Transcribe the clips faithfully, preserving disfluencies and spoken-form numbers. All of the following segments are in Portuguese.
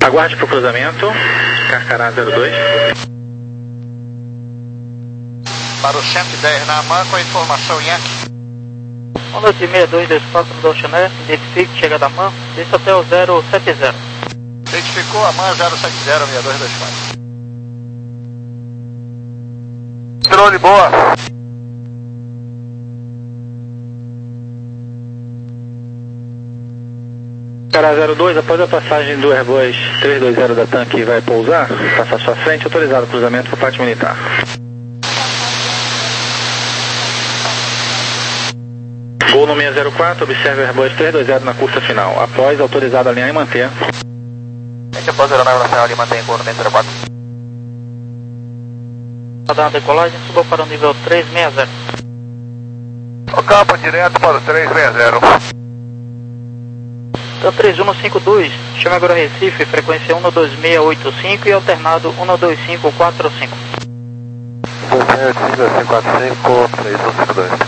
Aguarde para o cruzamento, Carcará zero dois. Para o cento e dez na AMAN com a informação Yankee. Honda de seis dois dois quatro do Oceaner, identifique, chega da AMAN, desça até o zero sete zero. Identificou a AMAN zero sete zero seis dois dois quatro. Drone boa. Carcará zero dois, após a passagem do Airbus trezentos e vinte da TAM que vai pousar, passa à sua frente, autorizado o cruzamento para parte militar. Gol no seis zero quatro, observe o Airbus trezentos e vinte na cursa final. Após, autorizado a alinhar e manter. Após a aeronave nacional e mantém gol no seis zero quatro. Para dar uma decolagem, suba para o nível trezentos e sessenta. O campo direto para o trezentos e sessenta. TAM três um cinco dois, chama agora Recife, frequência um dois seis oito cinco e alternado um dois cinco quatro cinco. um dois seis oito cinco, dois cinco quatro cinco, três um cinco dois.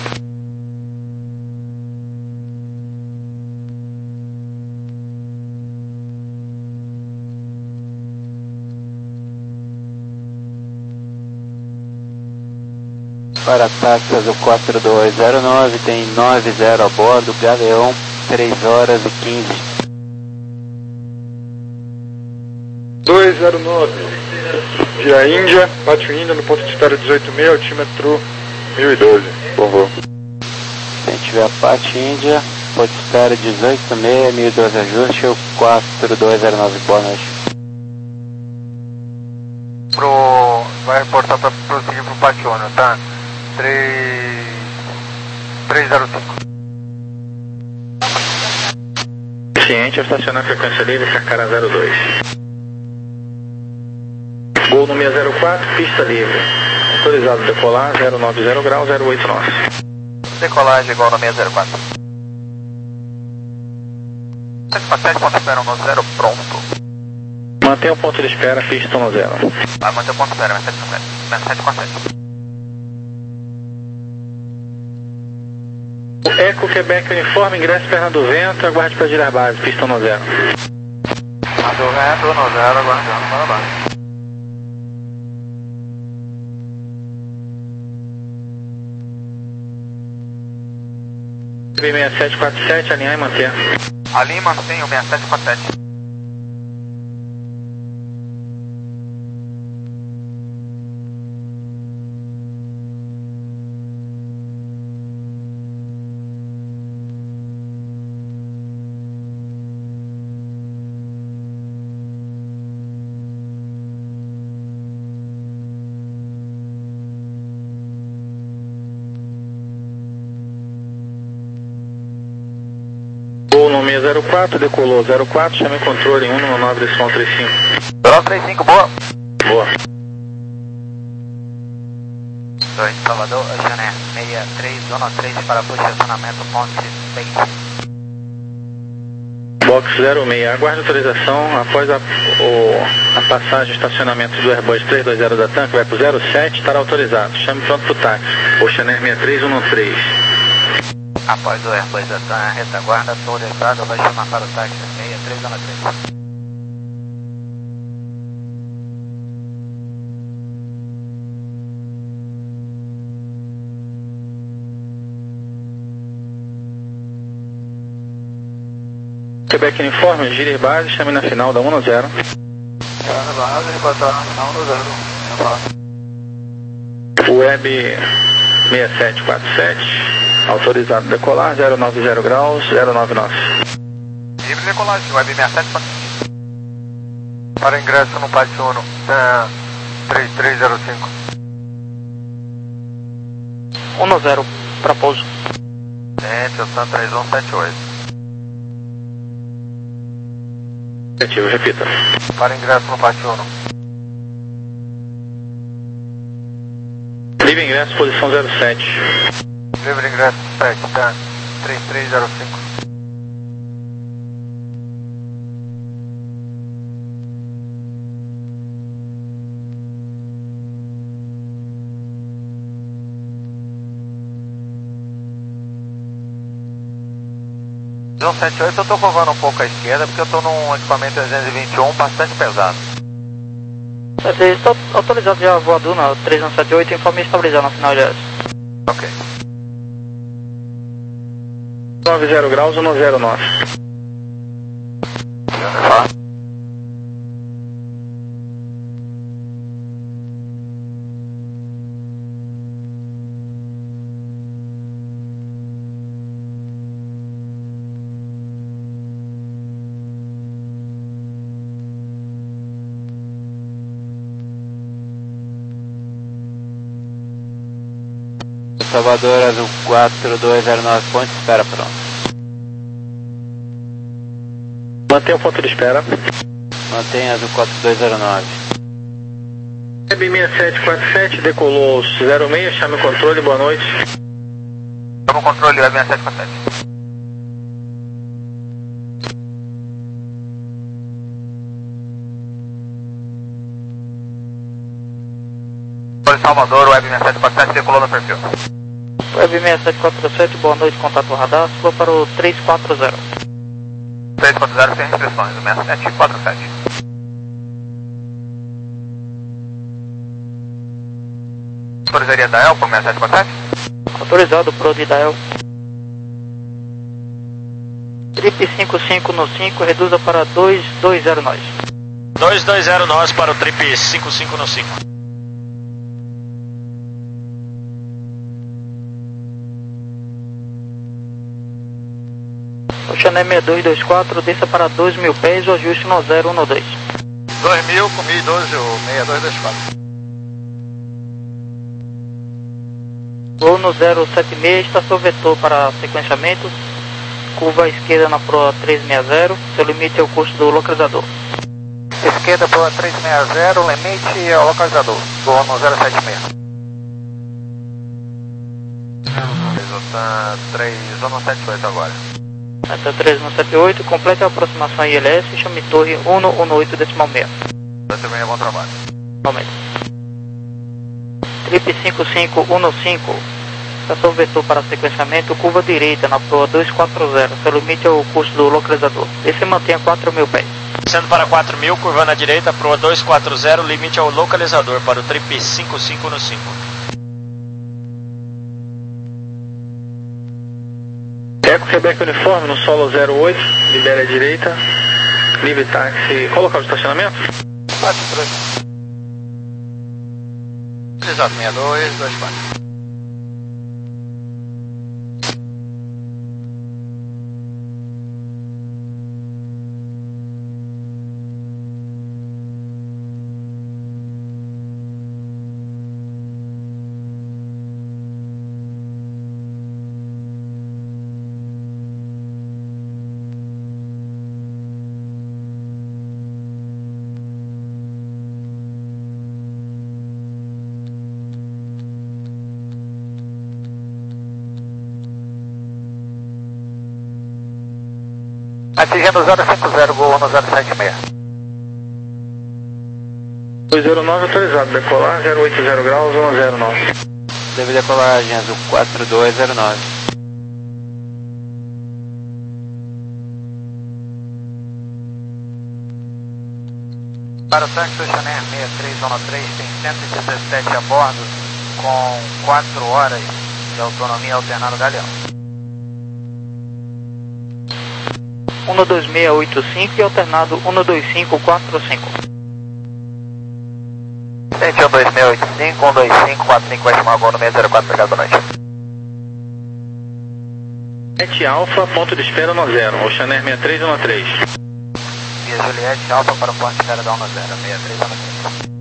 Para táxi azul quatro dois zero nove, tem nove zero a bordo, Galeão, três horas e quinze. dois zero nove, via Índia, Pátio Índia, no ponto de espera dezoito seis, altímetro mil e doze, por favor. Se tiver a parte Índia, ponto de espera dezoito seis, mil e doze ajuste, o quatro dois zero nove, boa noite. Pro... vai reportar para prosseguir para o Pátio Índia, tá? três zero cinco. Ciente, estacionar frequência livre, Carcará zero dois. Gol no seis zero quatro, pista livre. Autorizado decolar, zero nove zero grau, zero oito nove. Decolagem igual no seis zero quatro. sete quatro sete, ponto de espera no zero, pronto. Mantenha o ponto de espera, pista no zero. Vai manter o ponto de espera, sete quatro sete. Eco Quebec Uniforme, ingresso perna do vento, aguarde para girar base, pista no zero. A do vento no zero, aguardando para a base. seis sete quatro sete, alinhar e manter. Ali mantém o seis sete quatro sete. Gol no seis zero quatro, decolou zero quatro, chame o controle um no nove de som trinta e cinco. nove três cinco, boa. Boa. dois, Salvador, Jané, sessenta e três, zona três para posicionamento, ponte seis. Box zero seis, aguarde autorização após a, o, a passagem de estacionamento do Airbus trezentos e vinte da TAM, que vai para o zero sete, estará autorizado. Chame pronto para o táxi. Oceaner sessenta e três um três. Após o Airbus da TAM, retaguarda, autorizado, vai chamar para o táxi sessenta e três, zona três. Quebec Uniforme, gire base, chame na final da um no zero. Web seis sete quatro sete, autorizado decolar, zero nove zero graus, zero nove nove. Livre decolagem, Web seis sete quatro sete. Para ingresso no Pátio Uno, é, três três zero cinco. um zero para pouso. Gente, eu sou três um sete oito. Negativo, repita. Para ingresso no Pátio Uno. Livre ingresso, posição zero sete. Livre ingresso sete, tá? três três zero cinco. um sete oito eu tô curvando um pouco à esquerda porque eu tô num equipamento trezentos e vinte e um bastante pesado. Você está autorizado já voador na três um sete oito, informe estabilizar na final L S. Ok. noventa graus, um zero nove. Salvador Azul quatro dois zero nove, ponte de espera pronto. Mantenha o ponto de espera. Mantenha Azul quatro dois zero nove. Web seis sete quatro sete, decolou zero seis, chame o controle, boa noite. Chama o controle, Web seis sete quatro sete. Salvador, Web seis sete quatro sete, decolou no perfil. Web seis sete quatro sete, boa noite, contato radar, ficou para o três quatro zero. três quatro zero sem restrições, o seis sete quatro sete. Autorizaria Dael para o seis sete quatro sete? Autorizado pro de Dael. Trip cinco cinco no cinco, reduza para dois dois zero nós. dois dois zero nós para o Trip cinco cinco no cinco. Oceané seis dois dois quatro, desça para dois mil pés, o ajuste no zero um dois. dois mil com mil e doze, o seis dois dois quatro. Voo no zero sete seis, estação vetor para sequenciamento, curva à esquerda na proa trezentos e sessenta, seu limite é o custo do localizador. Esquerda proa trezentos e sessenta, limite é o localizador, voo no zero sete seis. três um sete oito agora. Até três um sete oito, complete a aproximação I L S, chame torre um um oito decimal seis. Também é bom trabalho. Aumenta. Trip cinco cinco um cinco, estação vetor para sequenciamento, curva direita na proa duzentos e quarenta, seu limite é o custo do localizador. Esse mantenha quatro mil pés. Sendo para quatro mil, curvando à direita, proa duzentos e quarenta, limite ao localizador para o Trip cinco cinco no cinco. Eco Quebec Uniforme no solo zero oito, libere a direita, livre táxi, qual local de estacionamento? quatro três. Exato, seis dois dois quatro. Atingindo zero cinco zero, gol no zero sete seis. dois zero nove autorizado, decolar zero oito zero graus, um zero nove. Deve decolagem Azul quatro dois zero nove. Para o tanque do Chanel seis três um três, tem cento e dezessete a bordo, com quatro horas de autonomia alternado Galeão. um dois seis oito cinco e alternado um dois cinco quatro cinco. Sente um dois seis oito cinco, um dois cinco quatro cinco, vai chamar agora no seis zero quatro, obrigado, boa noite. sete Alfa, ponto de espera no zero, Oceaner seis três um três. Via Juliette, Alfa para o ponto de espera da um zero, seis três um três.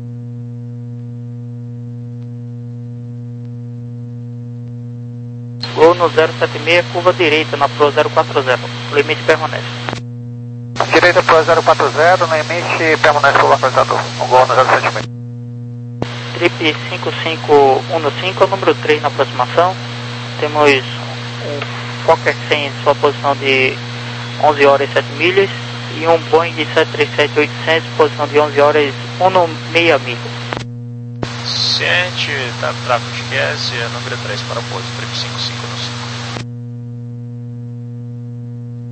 Gol no zero sete seis, curva direita na Pro zero quatro zero. O limite permanece. Direita Pro zero quatro zero, no limite permanece o localizador. O gol no zero sete seis. Trip cinco cinco um cinco, é o número três na aproximação. Temos um Fokker cem em sua posição de onze horas e sete milhas e um Boeing sete três sete oitocentos, posição de onze horas e seis milhas. Ciente, tá no tráfego de Q S, é número três para o pouso, Trip cinco cinco no cinco.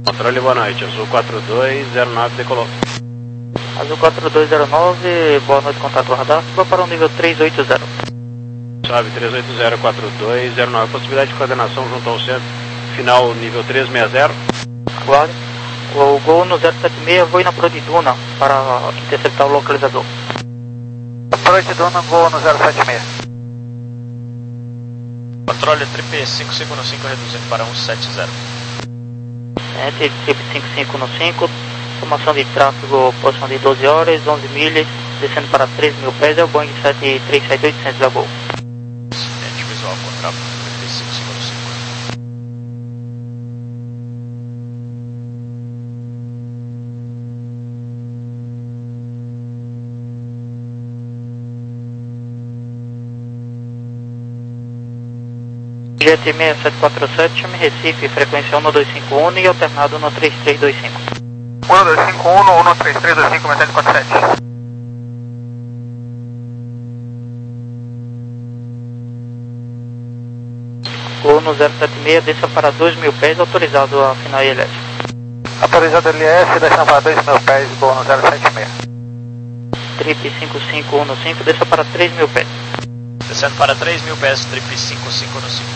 Controle, boa noite. Azul quatro dois zero nove decolou. Azul quatro dois zero nove, boa noite, contato radar. Suba para o nível três oito zero. Sobe três oito zero quatro dois zero nove. Possibilidade de coordenação junto ao centro. Final nível três seis zero. Aguarde. O Gol no zero sete seis, vou ir na Prodiduna para interceptar o localizador. Prodiduna, Gol no zero sete seis. Controle trip cinco cinco no cinco, reduzindo para um sete zero. Entre trip cinco cinco no cinco, formação de tráfego, posição de doze horas, onze milhas, descendo para três mil pés, é o Boeing sete três sete oitocentos da Gol. Incidente visual com tráfego trip cinco cinco no cinco. Jet seis sete quatro sete, chame Recife, frequência um dois cinco um e alternado no três três dois cinco. um dois cinco um, um três três dois cinco, sete quatro sete. Gol no zero sete seis, desça para dois mil pés, autorizado a final I L S. Autorizado L S, descendo para dois mil pés, Gol no zero sete seis. Trip cinco cinco um no cinco, desça para três mil pés. Descendo para três mil pés, trip cinco cinco no cinco.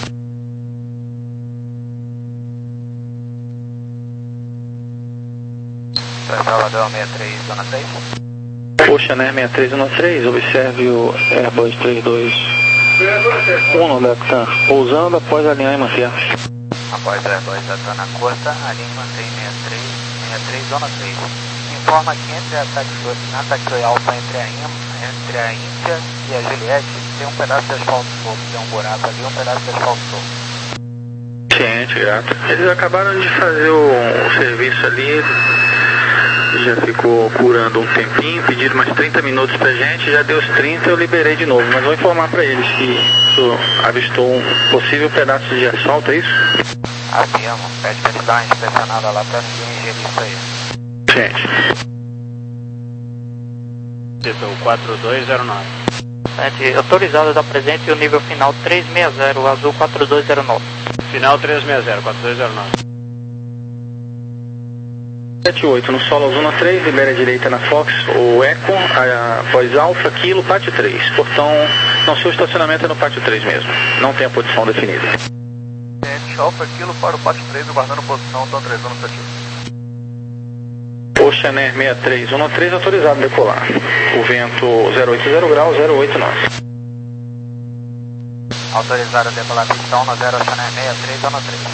Salvador sessenta e três, zona três. Ocean Air sessenta e três zona três, observe o Airbus três dois um da TAM, pousando após alinhar e manter. Após o Airbus da TAM na costa, alinhe e mantém sessenta e três, sessenta e três, zona três. Informa que entre a taxi, na taxi alfa entre a, entre a Índia e a Juliette tem um pedaço de asfalto solto, tem um buraco ali, um pedaço de asfalto solto. Ciente, gato. Eles acabaram de fazer o, o serviço ali, já ficou curando um tempinho, pediram mais trinta minutos pra gente, já deu os trinta, eu liberei de novo, mas vou informar pra eles que isso avistou um possível pedaço de asfalto, é isso? Afirmo, pede pra eles dar uma inspecionada lá pra ninguém ingerir isso aí. Gente. Setor quatro dois zero nove. Gente, autorizado da presente e o nível final três seis zero, azul quatro dois zero nove. Final três seis zero, quatro dois zero nove. sete oito, no solo zona três, libera a direita na Fox, o Eco, a voz Alfa, Kilo, pátio três. Portão, não, seu estacionamento é no pátio três mesmo, não tem a posição definida. Gente, Alfa, Kilo para o pátio três, guardando posição, Tom três, zona sete. Ocean Air sessenta e três, zona três, autorizado a decolar. O vento zero oito zero graus, zero oito nove. Autorizado a decolar pistão no zero Ocean Air sessenta e três, zona três.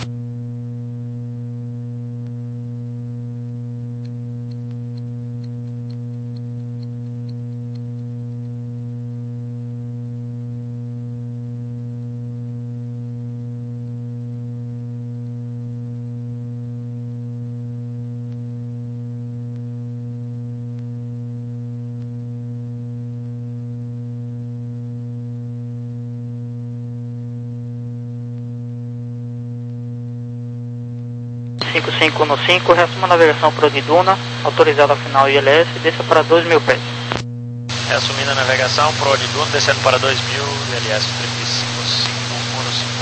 cinco cinco no cinco, reassuma a navegação Prodiduna, autorizado a final I L S, desça para dois mil pés. Reassumindo a navegação, Prodiduna, descendo para dois mil, L S trip cinco cinco um no cinco.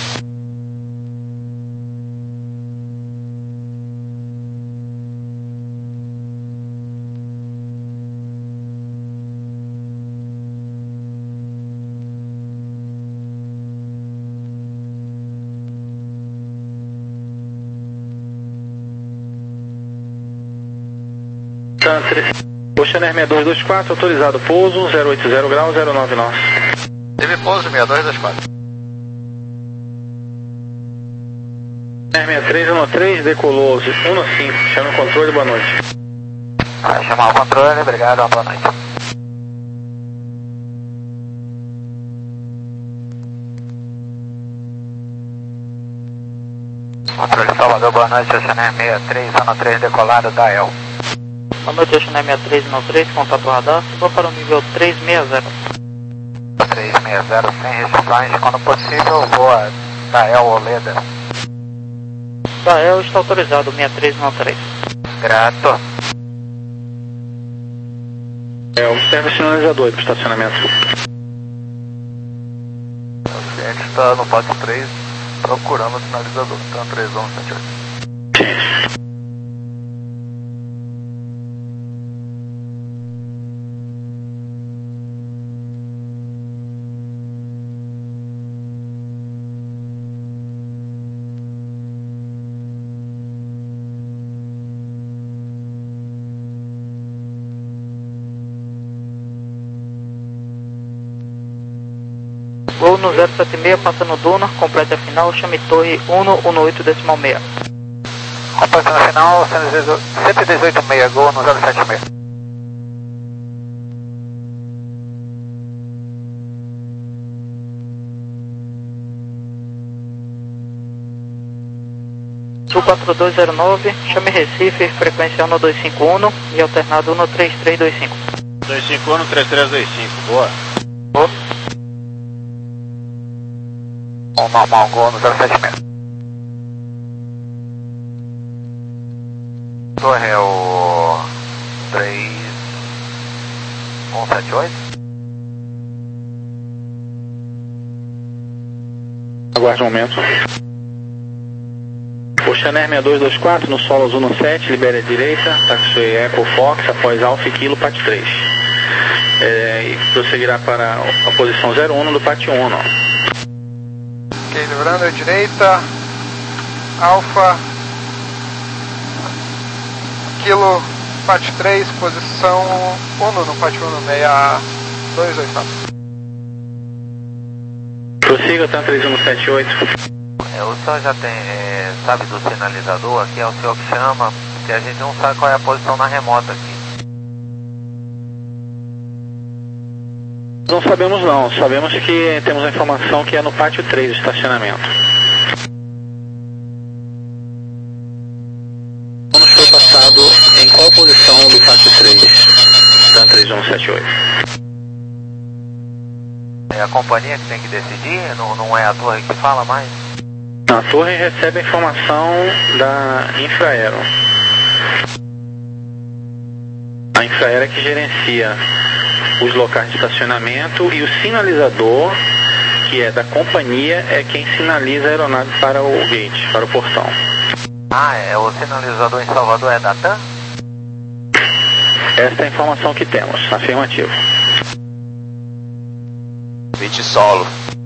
Ocean Air sessenta e dois vinte e quatro, autorizado pouso, zero oito zero graus, zero nove nove. Teve pouso sessenta e dois vinte e quatro. Air sessenta e três um três, decolou um cinco, chama o controle, boa noite. Ah, chamar o controle, obrigado, boa noite. Controle Salvador, boa noite, Ocean Air sessenta e três um três, decolado da E L. Boa noite, Ocean Air sessenta e três um três, contato radar, suba para o nível três seis zero. três seis zero, sem restrições, quando possível, voa da E L Oleda. Da E L está autorizado, sessenta e três um três. Grato. É, observe o sinalizador para o estacionamento. O cliente está no pátio três, procurando o sinalizador, então três um sete oito. Gol no zero sete seis, passando Duna, completa a final, chame torre cento e dezoito decimal seis. Completa a final, cento e dezoito vírgula seis, gol no zero sete seis. Sul quatro dois zero nove, chame Recife, frequência cento e vinte e cinco e alternado cento e trinta e três vinte e cinco. vinte e cinco, trinta e três vinte e cinco, boa. Boa. Bom, normal, gol no zero sete seis. Torre é o três um sete oito. Aguarde um momento. O Channel seis dois dois quatro no solo azul no sete, libere a direita, taxi Echo Fox após Alfa e Kilo, P A T três. É, e prosseguirá para a posição zero um do P A T um. Ok, lembrando a direita, Alfa, Kilo, P A T três, posição um no P A T um, seis dois dois quatro. Prossiga, tá três um sete oito. É, o senhor já tem, é, sabe do sinalizador aqui, é o senhor que chama, porque a gente não sabe qual é a posição na remota aqui. Não sabemos não, sabemos que temos a informação que é no pátio três do estacionamento. Nos foi passado em qual posição do pátio três, da três um sete oito. É a companhia que tem que decidir, não, não é a torre que fala mais? A torre recebe a informação da Infraero. A Infraero é que gerencia os locais de estacionamento e o sinalizador, que é da companhia, é quem sinaliza a aeronave para o gate, para o portão. Ah, é, o sinalizador em Salvador é da TAM? Esta é a informação que temos, afirmativo. vinte solo.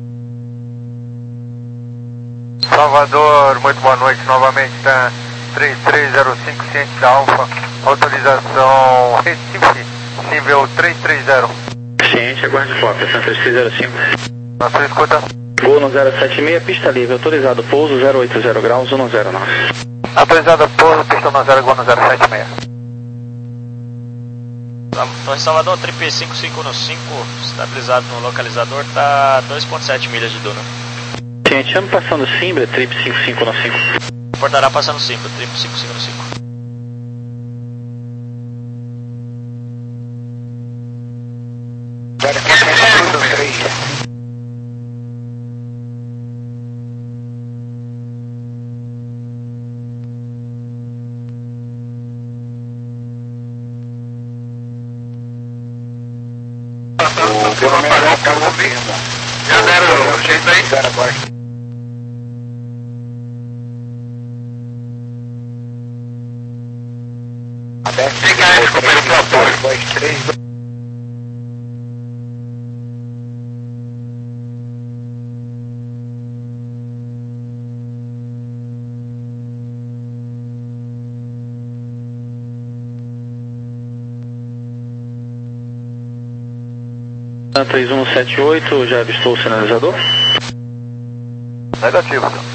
Salvador, muito boa noite, novamente TAM três três zero cinco, ciente da Alfa, autorização Recife, nível três três zero. Ciente, aguarde cópia, três três zero cinco. Na sua escuta. Gol no zero sete seis, pista livre, autorizado pouso zero oito zero graus, um zero nove. Autorizado pouso, pista no zero, gol no zero sete seis. Torre Salvador, Trip cinco cinco um cinco, estabilizado no localizador, tá dois ponto sete milhas de Duna. Ciente, chame passando Simbra, Trip cinco cinco um cinco. Portará passando cinco, Trip cinco cinco um cinco. Já deram o jeito aí? Zero agora. Fica aí, companheiro, pro apoio. dois, três, três um sete oito, já avistou o sinalizador? Negativo, senhor.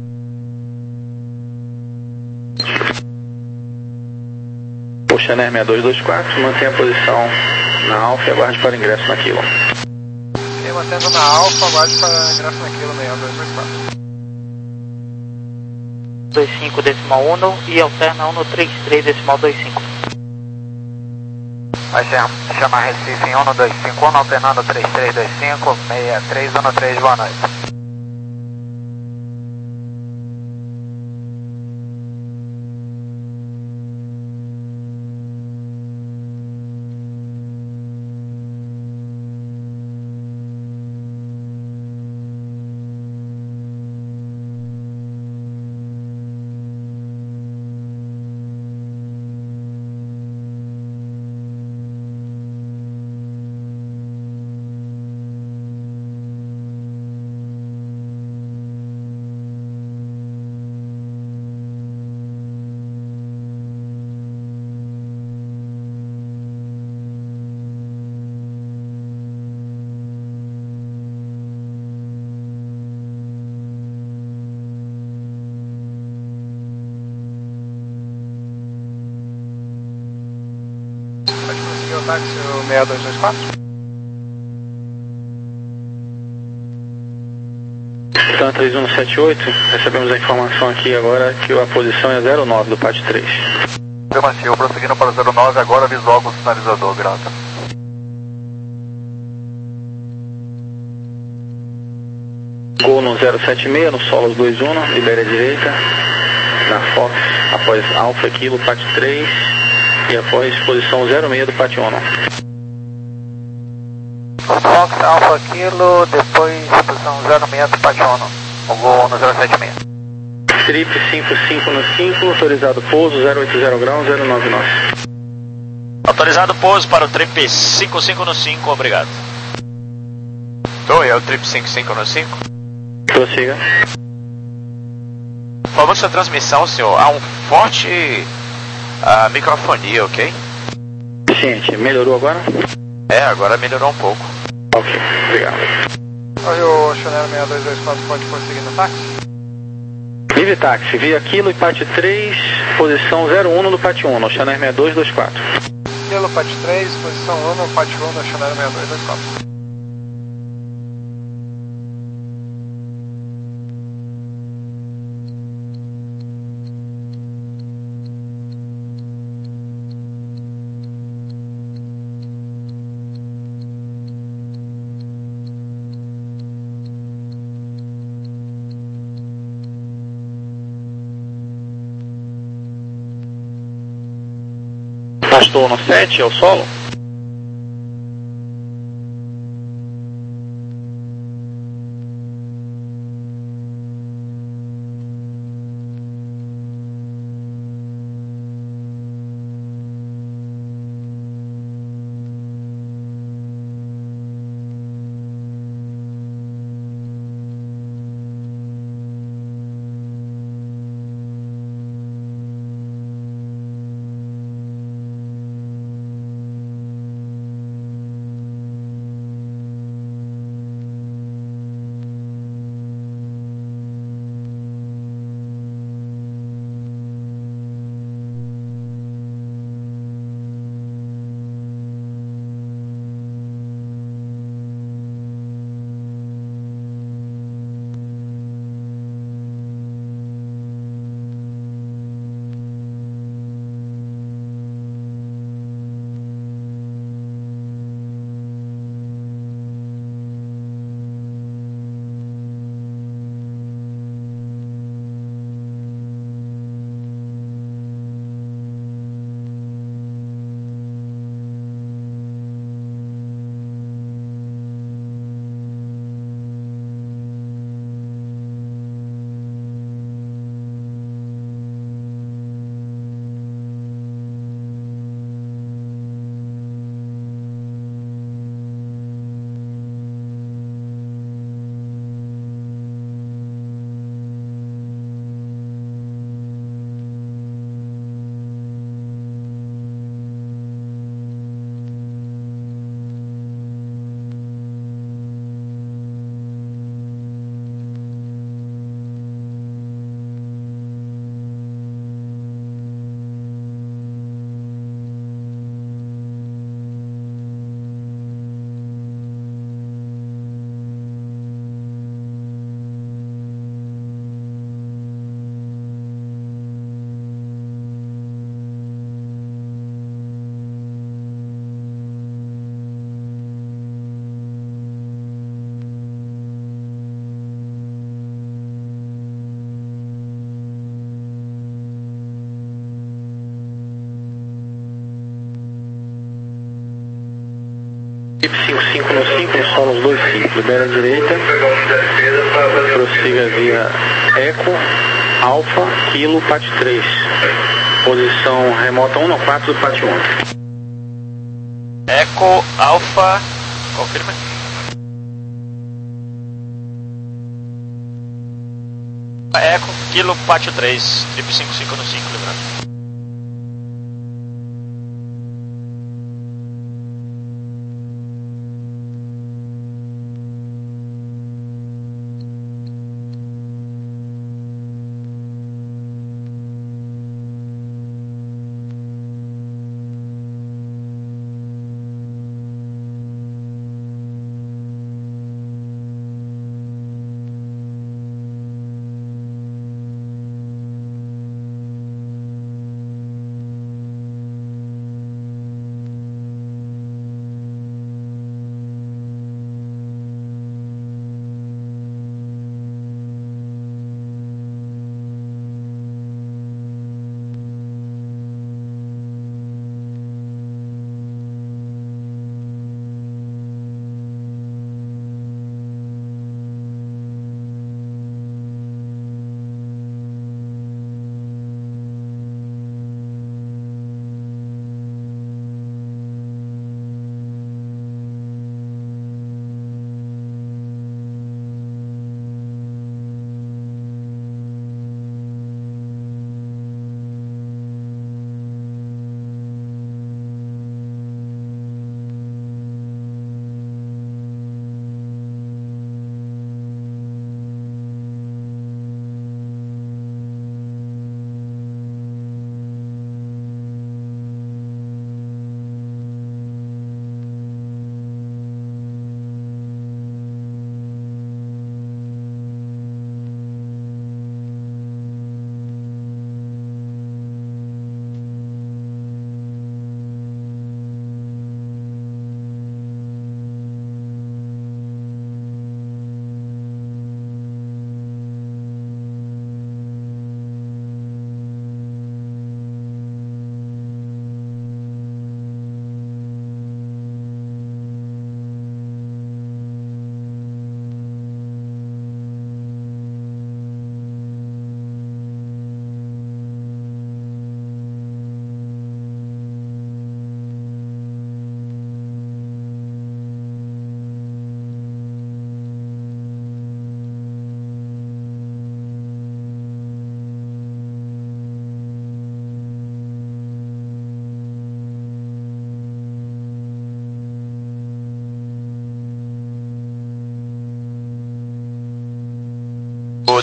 O Channel seis dois dois quatro, mantenha a posição na Alfa e aguarde para ingresso na Kilo. E mantendo na Alfa, aguarde para ingresso na Kilo, seis dois dois quatro. vinte e cinco decimal um e alterna cento e trinta e três decimal vinte e cinco. Vai chamar Recife em cento e vinte e cinco, alternando três três dois cinco, seis três um três, boa noite. táxi o seis dois dois quatro. Então, três um sete oito, recebemos a informação aqui agora que a posição é zero nove do P A T três. Afirmativo, prosseguindo para o zero nove, agora visual com o sinalizador, grata. Gol no zero sete seis, no Solos dois um, libere a direita, na Fox, após Alfa Kilo, P A T três, e após posição zero seis do P A T um. Fox Alfa Kilo, depois posição zero seis do P A T um, o gol no zero sete seis. Trip cinco cinco no cinco, autorizado pouso zero oito zero grau, zero nove nove. Autorizado pouso para o Trip cinco cinco no cinco, obrigado. Então, é o Trip cinco cinco no cinco? Prossiga. Por favor, sua transmissão, senhor, há um forte uh, microfonia, ok? Ciente, melhorou agora? É, agora melhorou um pouco. Ok, obrigado. Oi, o Chanel seis dois dois quatro pode prosseguir no táxi? Livre táxi, via Kilo e P A T três, posição zero um no P A T um, Chanel seis dois dois quatro. Kilo P A T três, posição um no P A T um, no Chanel seis dois dois quatro. Pastor no sete, é o solo? cinco cinco no cinco, no Solos dois cinco, libera a direita, prossiga via Eco, Alfa, Kilo, P A T três, posição remota um no quatro do P A T um. Eco, Alfa, confirma. Eco, Kilo, P A T três, Trip cinco cinco no cinco, lembrando.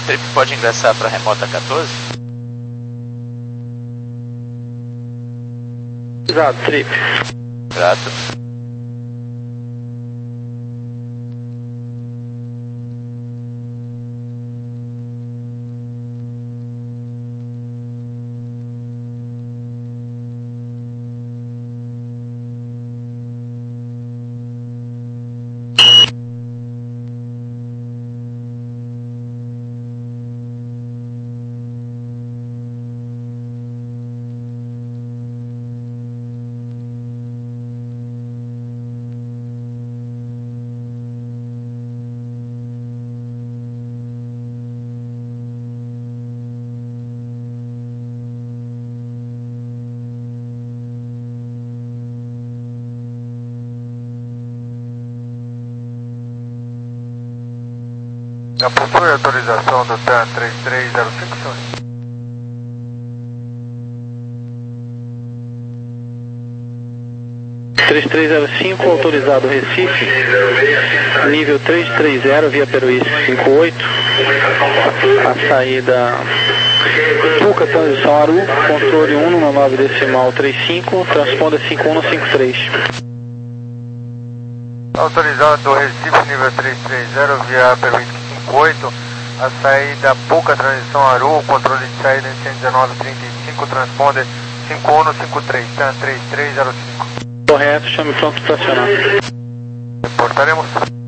Trip pode ingressar para remota quatorze? Exato, Trip. Grato. Já possui autorização do TAN três três zero cinco, senhor? três três zero cinco, autorizado Recife, nível três três zero, via Peruíce cinquenta e oito, a saída Puca, transição Aru, controle um no nove decimal trinta e cinco, transponda cinco um no cinco três. Autorizado Recife, nível três três zero, via Peruíce cinquenta e oito, a saída Puca, transição Aru, controle de saída em cento e dezenove trinta e cinco, transponder cinco um no cinco três, TAN três três zero cinco. Correto, chame pronto para acionar. Reportaremos.